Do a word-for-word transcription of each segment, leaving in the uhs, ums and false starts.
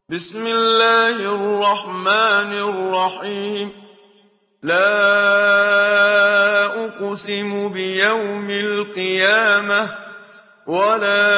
بسم الله الرحمن الرحيم لا أقسم بيوم القيامة ولا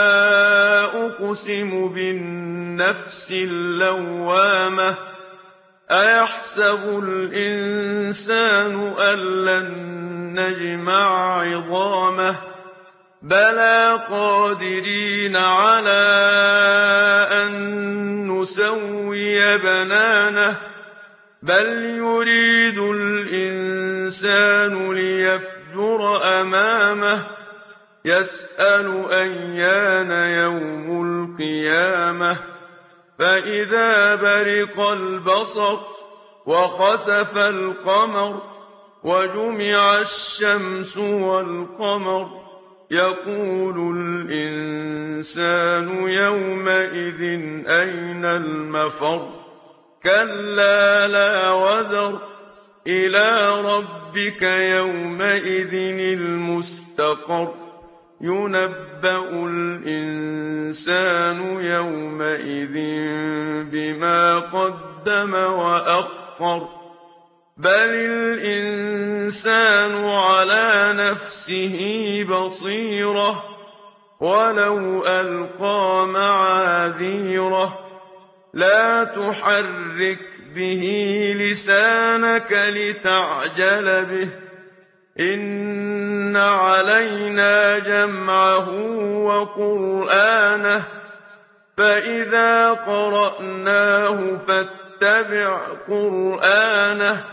أقسم بالنفس اللوامة أيحسب الإنسان أن لن نجمع عظامه بلى قادرين على أن نسوي بنانه بل يريد الإنسان ليفجر أمامه يسأل أيان يوم القيامة فإذا برق البصر وخسف القمر وجمع الشمس والقمر يقول الإنسان يومئذ أين المفر كلا لا وزر إلى ربك يومئذ المستقر ينبأ الإنسان يومئذ بما قدم وأخر بل الإنسان على نفسه بصيرة ولو ألقى معاذيره لا تحرك به لسانك لتعجل به إن علينا جمعه وقرآنه فإذا قرأناه فاتبع قرآنه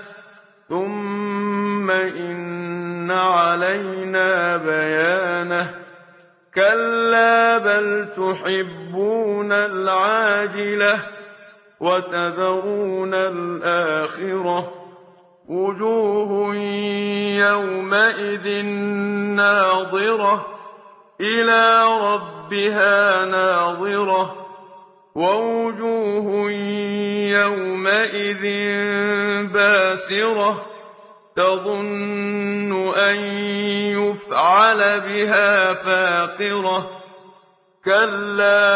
ثم إن علينا بيانه كلا بل تحبون العاجلة وتذرون الآخرة وجوه يومئذ ناظرة إلى ربها ناظرة ووجوه يومئذ باسرة تظن أن يفعل بها فاقرة كلا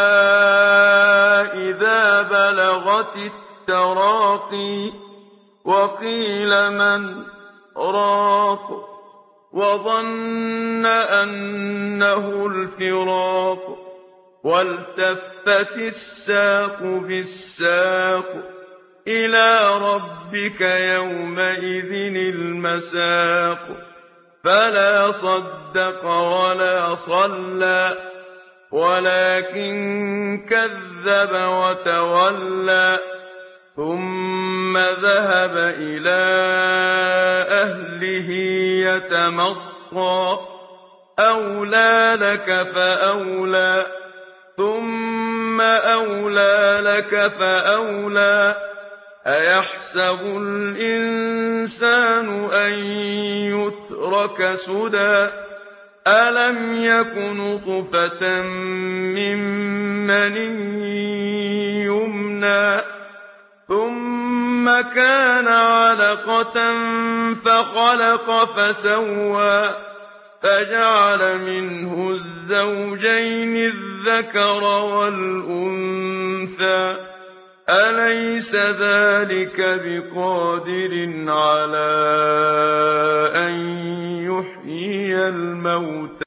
إذا بلغت التراقي وقيل من راق وظن أنه الفراق والتفت الساق بالساق إلى ربك يومئذ المساق فلا صدق ولا صلى ولكن كذب وتولى ثم ذهب إلى أهله يتمطى أولى لك فأولى ثم أولى لك فأولى أيحسب الإنسان أن يترك سدى ألم يك نطفة من مني يمنى ثم كان علقة فخلق فسوى فجعل منه الزوجين الذكر والأنثى أليس ذلك بقادر على أن يحيي الموتى